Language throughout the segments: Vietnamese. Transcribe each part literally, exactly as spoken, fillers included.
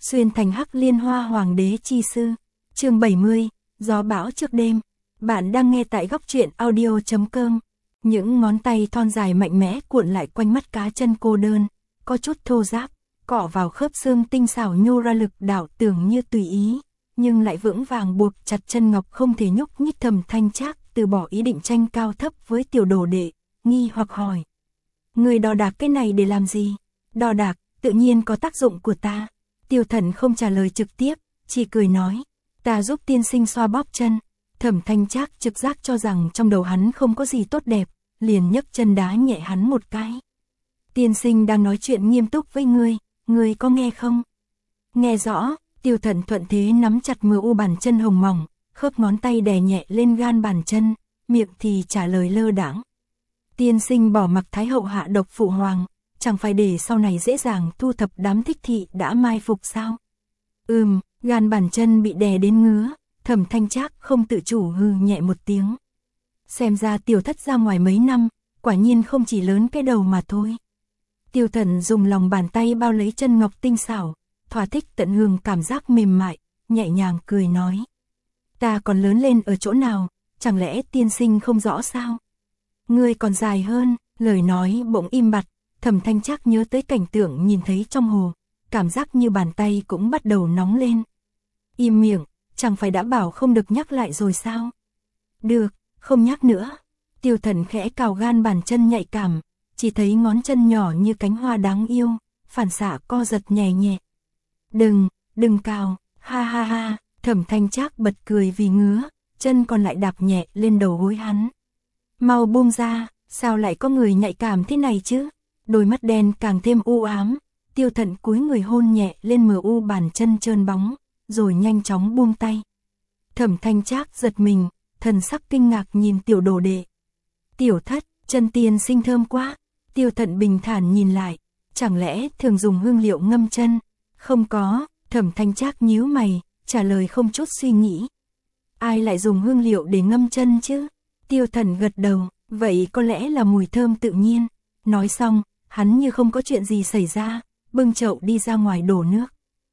Xuyên thành hắc liên hoa hoàng đế chi sư. Chương bảy mươi, gió bão trước đêm. Bạn đang nghe tại góc truyện audio chấm com. Những ngón tay thon dài mạnh mẽ cuộn lại quanh mắt cá chân cô đơn, có chút thô ráp, cọ vào khớp xương tinh xảo nhô ra lực đạo tưởng như tùy ý, nhưng lại vững vàng buộc chặt chân ngọc không thể nhúc nhích. Thẩm Thanh Trác từ bỏ ý định tranh cao thấp với tiểu đồ đệ, nghi hoặc hỏi. Người đo đạc cái này để làm gì? Đo đạc, tự nhiên có tác dụng của ta. Tiêu Thần không trả lời trực tiếp, chỉ cười nói. Ta giúp tiên sinh xoa bóp chân. Thẩm Thanh Trác trực giác cho rằng trong đầu hắn không có gì tốt đẹp, liền nhấc chân đá nhẹ hắn một cái. Tiên sinh đang nói chuyện nghiêm túc với ngươi, ngươi có nghe không? Nghe rõ. Tiêu Thần thuận thế nắm chặt mờ u bàn chân hồng mỏng, khớp ngón tay đè nhẹ lên gan bàn chân, miệng thì trả lời lơ đãng. Tiên sinh bỏ mặc Thái hậu hạ độc phụ hoàng, chẳng phải để sau này dễ dàng thu thập đám thích thị đã mai phục sao? Ừm, gan bàn chân bị đè đến ngứa, Thẩm Thanh Trác không tự chủ hừ nhẹ một tiếng. Xem ra tiểu thất ra ngoài mấy năm, quả nhiên không chỉ lớn cái đầu mà thôi. Tiêu Thần dùng lòng bàn tay bao lấy chân ngọc tinh xảo, thỏa thích tận hưởng cảm giác mềm mại, nhẹ nhàng cười nói. Ta còn lớn lên ở chỗ nào, chẳng lẽ tiên sinh không rõ sao? Ngươi còn dài hơn. Lời nói bỗng im bặt, Thẩm Thanh Trác nhớ tới cảnh tượng nhìn thấy trong hồ, cảm giác như bàn tay cũng bắt đầu nóng lên. Im miệng, chẳng phải đã bảo không được nhắc lại rồi sao? Được, không nhắc nữa. Tiêu Thần khẽ cào gan bàn chân nhạy cảm, chỉ thấy ngón chân nhỏ như cánh hoa đáng yêu, phản xạ co giật nhẹ nhẹ. Đừng, đừng cào, ha ha ha. Thẩm Thanh Trác bật cười vì ngứa, chân còn lại đạp nhẹ lên đầu gối hắn. Mau buông ra, sao lại có người nhạy cảm thế này chứ? Đôi mắt đen càng thêm u ám. Tiêu Thần cúi người hôn nhẹ lên mờ u bàn chân trơn bóng, rồi nhanh chóng buông tay. Thẩm Thanh Trác giật mình, thần sắc kinh ngạc nhìn tiểu đồ đệ. Tiểu thất, chân tiên sinh thơm quá. Tiêu Thần bình thản nhìn lại, chẳng lẽ thường dùng hương liệu ngâm chân? Không có. Thẩm Thanh Trác nhíu mày, trả lời không chút suy nghĩ. Ai lại dùng hương liệu để ngâm chân chứ? Tiêu Thần gật đầu, vậy có lẽ là mùi thơm tự nhiên. Nói xong, hắn như không có chuyện gì xảy ra, bưng chậu đi ra ngoài đổ nước.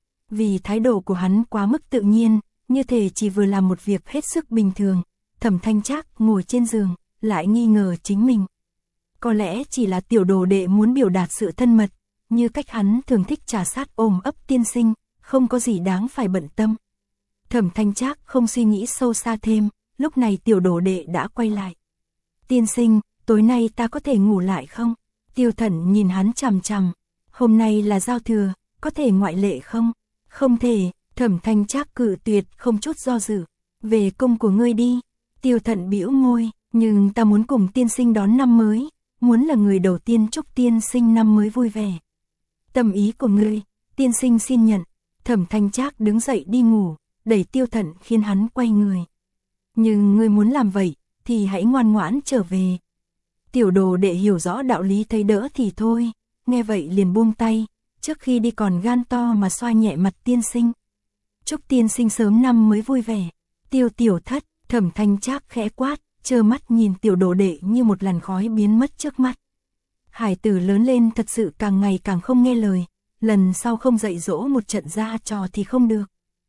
Vì thái độ của hắn quá mức tự nhiên, như thể chỉ vừa làm một việc hết sức bình thường, Thẩm Thanh Trác ngồi trên giường, lại nghi ngờ chính mình. Có lẽ chỉ là tiểu đồ đệ muốn biểu đạt sự thân mật, như cách hắn thường thích trà sát ôm ấp tiên sinh, không có gì đáng phải bận tâm. Thẩm Thanh Trác không suy nghĩ sâu xa thêm, lúc này tiểu đồ đệ đã quay lại. Tiên sinh, tối nay ta có thể ngủ lại không? Tiêu Thần nhìn hắn chằm chằm. Hôm nay là giao thừa, có thể ngoại lệ không? Không thể. Thẩm Thanh Trác cự tuyệt không chút do dự. Về cung của ngươi đi. Tiêu Thần bĩu môi, nhưng ta muốn cùng tiên sinh đón năm mới, muốn là người đầu tiên chúc tiên sinh năm mới vui vẻ. Tâm ý của ngươi, tiên sinh xin nhận. Thẩm Thanh Trác đứng dậy đi ngủ, đẩy Tiêu Thần khiến hắn quay người. Nhưng ngươi muốn làm vậy, thì hãy ngoan ngoãn trở về. Tiểu đồ đệ hiểu rõ đạo lý thấy đỡ thì thôi, nghe vậy liền buông tay, trước khi đi còn gan to mà xoa nhẹ mặt tiên sinh. Chúc tiên sinh sớm năm mới vui vẻ. Tiêu tiểu thất, Thẩm Thanh Trác khẽ quát, trơ mắt nhìn tiểu đồ đệ như một làn khói biến mất trước mắt. Hải tử lớn lên thật sự càng ngày càng không nghe lời, lần sau không dạy dỗ một trận ra trò thì không được.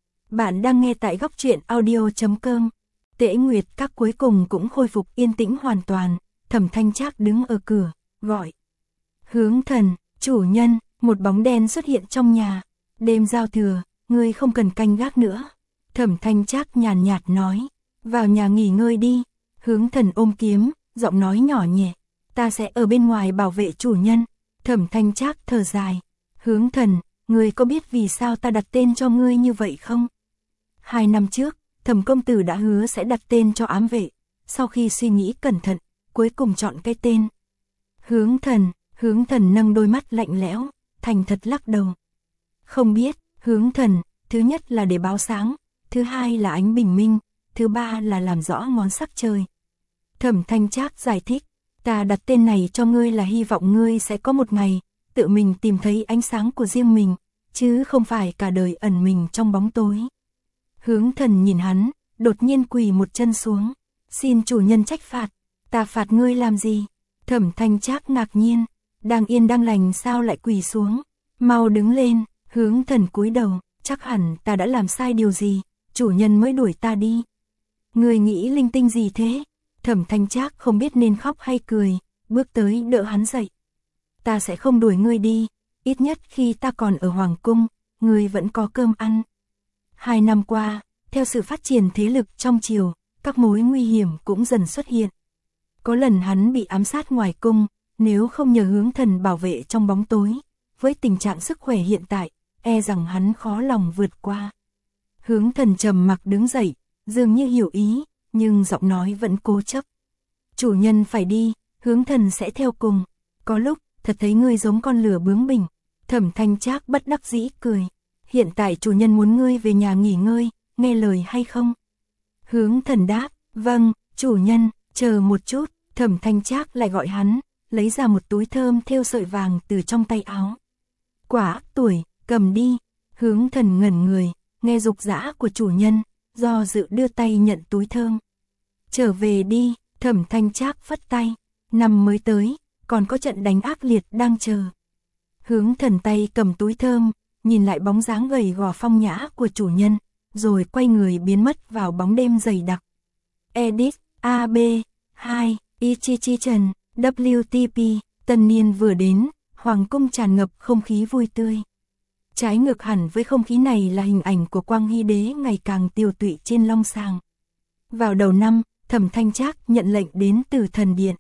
Bạn đang nghe tại góc truyện audio chấm com. Tễ Nguyệt Các cuối cùng cũng khôi phục yên tĩnh hoàn toàn. Thẩm Thanh Trác đứng ở cửa, gọi. Hướng Thần, chủ nhân. Một bóng đen xuất hiện trong nhà. Đêm giao thừa, ngươi không cần canh gác nữa. Thẩm Thanh Trác nhàn nhạt nói. Vào nhà nghỉ ngơi đi. Hướng Thần ôm kiếm, giọng nói nhỏ nhẹ. Ta sẽ ở bên ngoài bảo vệ chủ nhân. Thẩm Thanh Trác thở dài. Hướng Thần, ngươi có biết vì sao ta đặt tên cho ngươi như vậy không? Hai năm trước, Thẩm công tử đã hứa sẽ đặt tên cho ám vệ. Sau khi suy nghĩ cẩn thận, cuối cùng chọn cái tên Hướng Thần. Hướng Thần nâng đôi mắt lạnh lẽo, thành thật lắc đầu. Không biết. Hướng Thần, thứ nhất là để báo sáng, thứ hai là ánh bình minh, thứ ba là làm rõ ngón sắc trời. Thẩm Thanh Trác giải thích. Ta đặt tên này cho ngươi là hy vọng ngươi sẽ có một ngày tự mình tìm thấy ánh sáng của riêng mình, chứ không phải cả đời ẩn mình trong bóng tối. Hướng Thần nhìn hắn, đột nhiên quỳ một chân xuống. Xin chủ nhân trách phạt. Ta phạt ngươi làm gì? Thẩm Thanh Trác ngạc nhiên. Đang yên đang lành sao lại quỳ xuống? Mau đứng lên. Hướng Thần cúi đầu, chắc hẳn ta đã làm sai điều gì, chủ nhân mới đuổi ta đi. Người nghĩ linh tinh gì thế? Thẩm Thanh Trác không biết nên khóc hay cười, bước tới đỡ hắn dậy. Ta sẽ không đuổi ngươi đi, ít nhất khi ta còn ở Hoàng Cung, ngươi vẫn có cơm ăn. Hai năm qua, theo sự phát triển thế lực trong triều, các mối nguy hiểm cũng dần xuất hiện. Có lần hắn bị ám sát ngoài cung, nếu không nhờ Hướng Thần bảo vệ trong bóng tối, với tình trạng sức khỏe hiện tại, e rằng hắn khó lòng vượt qua. Hướng Thần trầm mặc đứng dậy, dường như hiểu ý, nhưng giọng nói vẫn cố chấp. Chủ nhân phải đi, Hướng Thần sẽ theo cùng. Có lúc, thật thấy ngươi giống con lửa bướng bỉnh. Thẩm Thanh Trác bất đắc dĩ cười. Hiện tại chủ nhân muốn ngươi về nhà nghỉ ngơi, nghe lời hay không? Hướng Thần đáp, vâng, chủ nhân, chờ một chút. Thẩm Thanh Trác lại gọi hắn, lấy ra một túi thơm thêu sợi vàng từ trong tay áo. Quả tuổi, cầm đi. Hướng Thần ngẩn người, nghe dục dã của chủ nhân, do dự đưa tay nhận túi thơm. Trở về đi, Thẩm Thanh Trác phất tay. Năm mới tới, còn có trận đánh ác liệt đang chờ. Hướng Thần tay cầm túi thơm, nhìn lại bóng dáng gầy gò phong nhã của chủ nhân, rồi quay người biến mất vào bóng đêm dày đặc. Edit, A B, hai, Ichichi-chan, W T P, tân niên vừa đến, Hoàng cung tràn ngập không khí vui tươi. Trái ngược hẳn với không khí này là hình ảnh của Quang Hy Đế ngày càng tiều tụy trên long sàng. Vào đầu năm, Thẩm Thanh Trác nhận lệnh đến từ thần điện.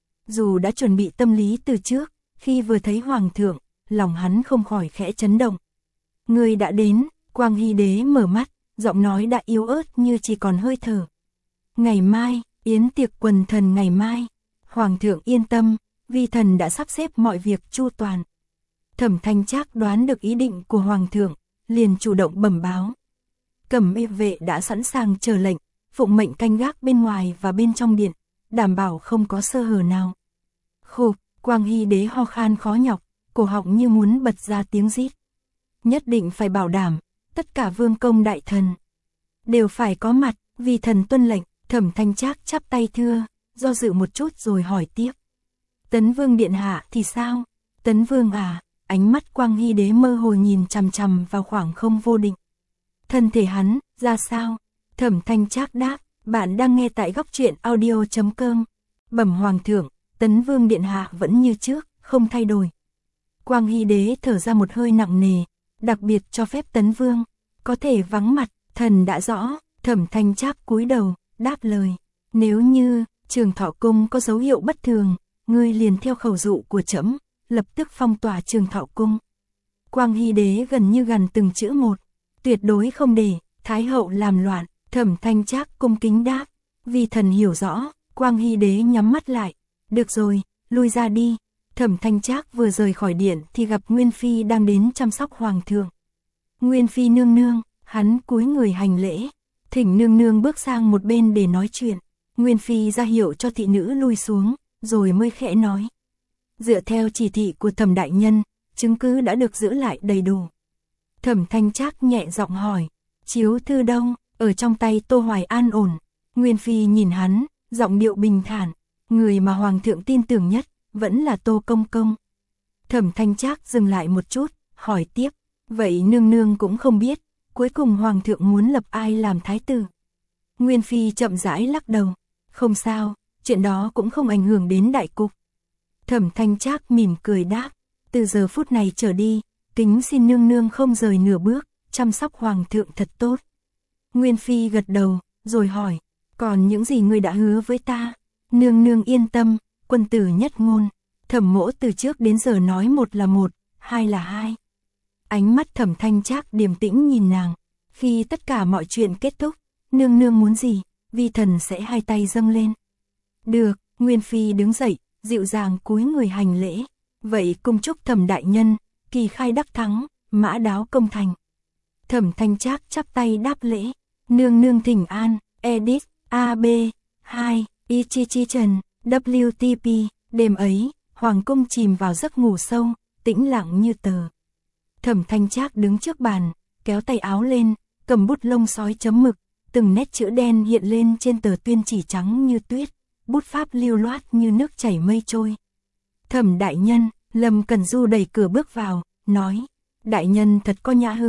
Dù đã chuẩn bị tâm lý từ trước, khi vừa thấy Hoàng thượng, lòng hắn không khỏi khẽ chấn động. Người đã đến, Quang Hy Đế mở mắt, giọng nói đã yếu ớt như chỉ còn hơi thở. Ngày mai, yến tiệc quần thần ngày mai. Hoàng thượng yên tâm, vi thần đã sắp xếp mọi việc chu toàn. Thẩm Thanh Trác đoán được ý định của Hoàng thượng, liền chủ động bẩm báo. Cẩm y vệ đã sẵn sàng chờ lệnh, phụng mệnh canh gác bên ngoài và bên trong điện, đảm bảo không có sơ hở nào. Khục, Quang Hy Đế ho khan khó nhọc, cổ họng như muốn bật ra tiếng rít. Nhất định phải bảo đảm, tất cả vương công đại thần đều phải có mặt, vì thần tuân lệnh. Thẩm Thanh Trác chắp tay thưa, do dự một chút rồi hỏi tiếp. Tấn Vương điện hạ thì sao? Tấn Vương à? Ánh mắt Quang Hy Đế mơ hồ nhìn chằm chằm vào khoảng không vô định. Thân thể hắn, ra sao? Thẩm Thanh Trác đáp, bạn đang nghe tại góc truyện audio chấm com. Bẩm Hoàng thượng, Tấn Vương điện hạ vẫn như trước, không thay đổi. Quang Hy Đế thở ra một hơi nặng nề, đặc biệt cho phép Tấn Vương có thể vắng mặt, thần đã rõ. Thẩm Thanh Trác cúi đầu, đáp lời. Nếu như Trường Thọ Cung có dấu hiệu bất thường, ngươi liền theo khẩu dụ của trẫm, lập tức phong tỏa Trường Thọ Cung. Quang Hy Đế gần như gần từng chữ một, tuyệt đối không để Thái hậu làm loạn. Thẩm Thanh Trác cung kính đáp, vì thần hiểu rõ. Quang Hy Đế nhắm mắt lại, được rồi, lui ra đi. Thẩm Thanh Trác vừa rời khỏi điện thì gặp Nguyên Phi đang đến chăm sóc Hoàng thượng. Nguyên Phi nương nương, hắn cúi người hành lễ, thỉnh nương nương bước sang một bên để nói chuyện. Nguyên Phi ra hiệu cho thị nữ lui xuống, rồi mới khẽ nói. Dựa theo chỉ thị của Thẩm đại nhân, chứng cứ đã được giữ lại đầy đủ. Thẩm Thanh Trác nhẹ giọng hỏi, chiếu thư đâu? Ở trong tay Tô Hoài an ổn. Nguyên Phi nhìn hắn, giọng điệu bình thản, người mà Hoàng thượng tin tưởng nhất, vẫn là Tô Công Công. Thẩm Thanh Trác dừng lại một chút, hỏi tiếp, vậy nương nương cũng không biết, cuối cùng Hoàng thượng muốn lập ai làm thái tử? Nguyên Phi chậm rãi lắc đầu, không sao, chuyện đó cũng không ảnh hưởng đến đại cục. Thẩm Thanh Trác mỉm cười đáp, từ giờ phút này trở đi, kính xin nương nương không rời nửa bước, chăm sóc Hoàng thượng thật tốt. Nguyên Phi gật đầu, rồi hỏi, còn những gì ngươi đã hứa với ta? Nương nương yên tâm, quân tử nhất ngôn. Thẩm mỗ từ trước đến giờ nói một là một, hai là hai. Ánh mắt Thẩm Thanh Trác điềm tĩnh nhìn nàng. Khi tất cả mọi chuyện kết thúc, nương nương muốn gì, vi thần sẽ hai tay dâng lên. Được, Nguyên Phi đứng dậy, dịu dàng cúi người hành lễ. Vậy cung chúc Thẩm đại nhân, kỳ khai đắc thắng, mã đáo công thành. Thẩm Thanh Trác chắp tay đáp lễ. Nương nương thỉnh an. Edit, A B, hai, Ichichi-chan, W T P. Đêm ấy, Hoàng cung chìm vào giấc ngủ sâu, tĩnh lặng như tờ. Thẩm Thanh Trác đứng trước bàn, kéo tay áo lên, cầm bút lông sói chấm mực, từng nét chữ đen hiện lên trên tờ tuyên chỉ trắng như tuyết, bút pháp lưu loát như nước chảy mây trôi. Thẩm đại nhân, Lâm Cẩn Du đẩy cửa bước vào, nói, đại nhân thật có nhã hứng,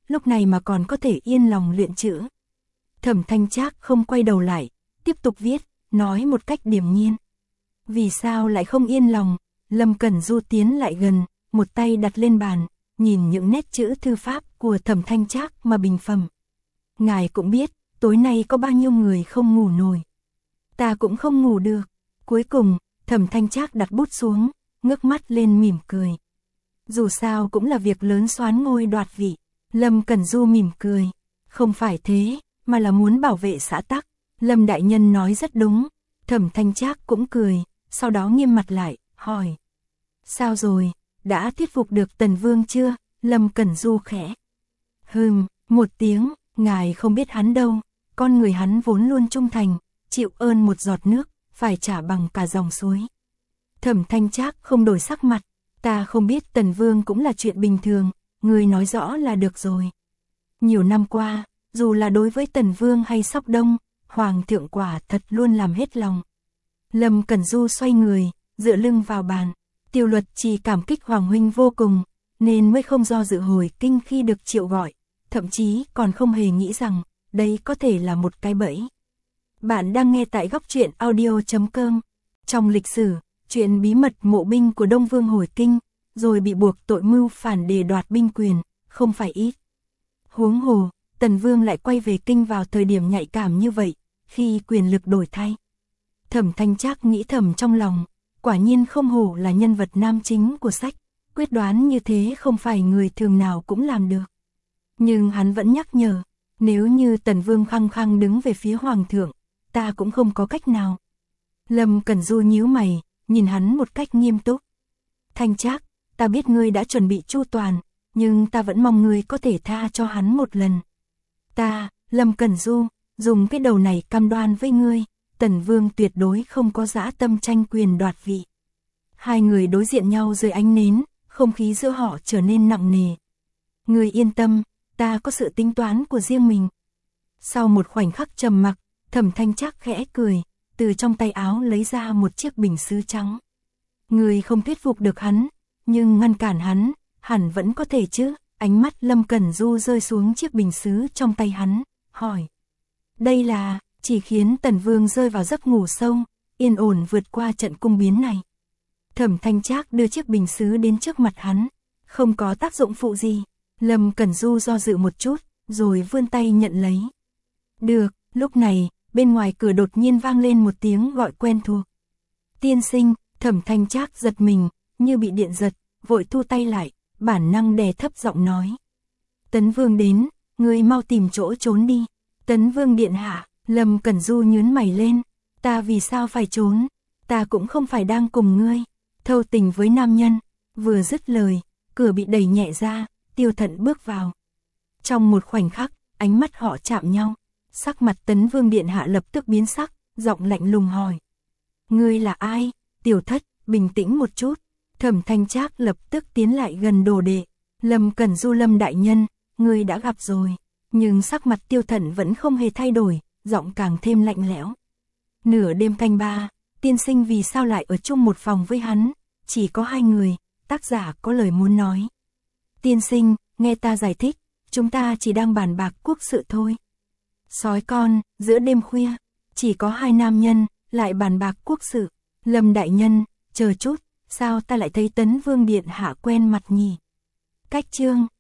lúc này mà còn có thể yên lòng luyện chữ. Thẩm Thanh Trác không quay đầu lại, tiếp tục viết, nói một cách điềm nhiên. Vì sao lại không yên lòng? Lâm Cẩn Du tiến lại gần, một tay đặt lên bàn, nhìn những nét chữ thư pháp của Thẩm Thanh Trác mà bình phẩm. Ngài cũng biết, tối nay có bao nhiêu người không ngủ nổi. Ta cũng không ngủ được. Cuối cùng, Thẩm Thanh Trác đặt bút xuống, ngước mắt lên mỉm cười. Dù sao cũng là việc lớn soán ngôi đoạt vị. Lâm Cẩn Du mỉm cười. Không phải thế, mà là muốn bảo vệ xã tắc. Lâm đại nhân nói rất đúng. Thẩm Thanh Trác cũng cười, sau đó nghiêm mặt lại, hỏi. Sao rồi, đã thuyết phục được Tần Vương chưa? Lâm Cẩn Du khẽ. Hừm, một tiếng, ngài không biết hắn đâu. Con người hắn vốn luôn trung thành, chịu ơn một giọt nước, phải trả bằng cả dòng suối. Thẩm Thanh Trác không đổi sắc mặt. Ta không biết Tần Vương cũng là chuyện bình thường, người nói rõ là được rồi. Nhiều năm qua, dù là đối với Tần Vương hay Sóc Đông, Hoàng thượng quả thật luôn làm hết lòng. Lâm Cẩn Du xoay người, dựa lưng vào bàn. Tiêu Luật chỉ cảm kích Hoàng huynh vô cùng, nên mới không do dự hồi kinh khi được triệu gọi, thậm chí còn không hề nghĩ rằng đây có thể là một cái bẫy. Bạn đang nghe tại góc truyện audio chấm com. Trong lịch sử, chuyện bí mật mộ binh của Đông Vương hồi kinh, rồi bị buộc tội mưu phản để đoạt binh quyền, không phải ít. Huống hồ, Tần Vương lại quay về kinh vào thời điểm nhạy cảm như vậy, khi quyền lực đổi thay. Thẩm Thanh Trác nghĩ thầm trong lòng, quả nhiên không hổ là nhân vật nam chính của sách, quyết đoán như thế không phải người thường nào cũng làm được. Nhưng hắn vẫn nhắc nhở, nếu như Tần Vương khăng khăng đứng về phía Hoàng thượng, ta cũng không có cách nào. Lâm Cẩn Du nhíu mày, nhìn hắn một cách nghiêm túc. Thanh Trác, ta biết ngươi đã chuẩn bị chu toàn, nhưng ta vẫn mong ngươi có thể tha cho hắn một lần. Ta, Lâm Cẩn Du, dùng cái đầu này cam đoan với ngươi, Tần Vương tuyệt đối không có dã tâm tranh quyền đoạt vị. Hai người đối diện nhau dưới ánh nến, không khí giữa họ trở nên nặng nề. Ngươi yên tâm, ta có sự tính toán của riêng mình. Sau một khoảnh khắc trầm mặc, Thẩm Thanh Trác khẽ cười, từ trong tay áo lấy ra một chiếc bình sứ trắng. Ngươi không thuyết phục được hắn, nhưng ngăn cản hắn, hẳn vẫn có thể chứ. Ánh mắt Lâm Cẩn Du rơi xuống chiếc bình sứ trong tay hắn, hỏi. Đây là, chỉ khiến Tần Vương rơi vào giấc ngủ sâu, yên ổn vượt qua trận cung biến này. Thẩm Thanh Trác đưa chiếc bình sứ đến trước mặt hắn, không có tác dụng phụ gì. Lâm Cẩn Du do dự một chút, rồi vươn tay nhận lấy. Được, lúc này, bên ngoài cửa đột nhiên vang lên một tiếng gọi quen thuộc. Tiên sinh. Thẩm Thanh Trác giật mình, như bị điện giật, vội thu tay lại, bản năng đè thấp giọng nói. Tấn Vương đến, ngươi mau tìm chỗ trốn đi. Tấn Vương điện hạ. Lâm Cẩn Du nhướng mày lên. Ta vì sao phải trốn? Ta cũng không phải đang cùng ngươi thâu tình với nam nhân. Vừa dứt lời, cửa bị đẩy nhẹ ra, Tiêu Thận bước vào. Trong một khoảnh khắc, ánh mắt họ chạm nhau. Sắc mặt Tấn Vương điện hạ lập tức biến sắc, giọng lạnh lùng hỏi. Ngươi là ai? Tiểu Thất, bình tĩnh một chút. Thẩm Thanh Trác lập tức tiến lại gần đồ đệ. Lâm Cẩn Du. Lâm đại nhân, ngươi đã gặp rồi. Nhưng sắc mặt Tiêu Thận vẫn không hề thay đổi, giọng càng thêm lạnh lẽo. Nửa đêm canh ba, tiên sinh vì sao lại ở chung một phòng với hắn? Chỉ có hai người, tác giả có lời muốn nói. Tiên sinh, nghe ta giải thích, chúng ta chỉ đang bàn bạc quốc sự thôi. Sói con, giữa đêm khuya, chỉ có hai nam nhân, lại bàn bạc quốc sự. Lâm đại nhân, chờ chút, sao ta lại thấy Tấn Vương điện hạ quen mặt nhỉ? Cách chương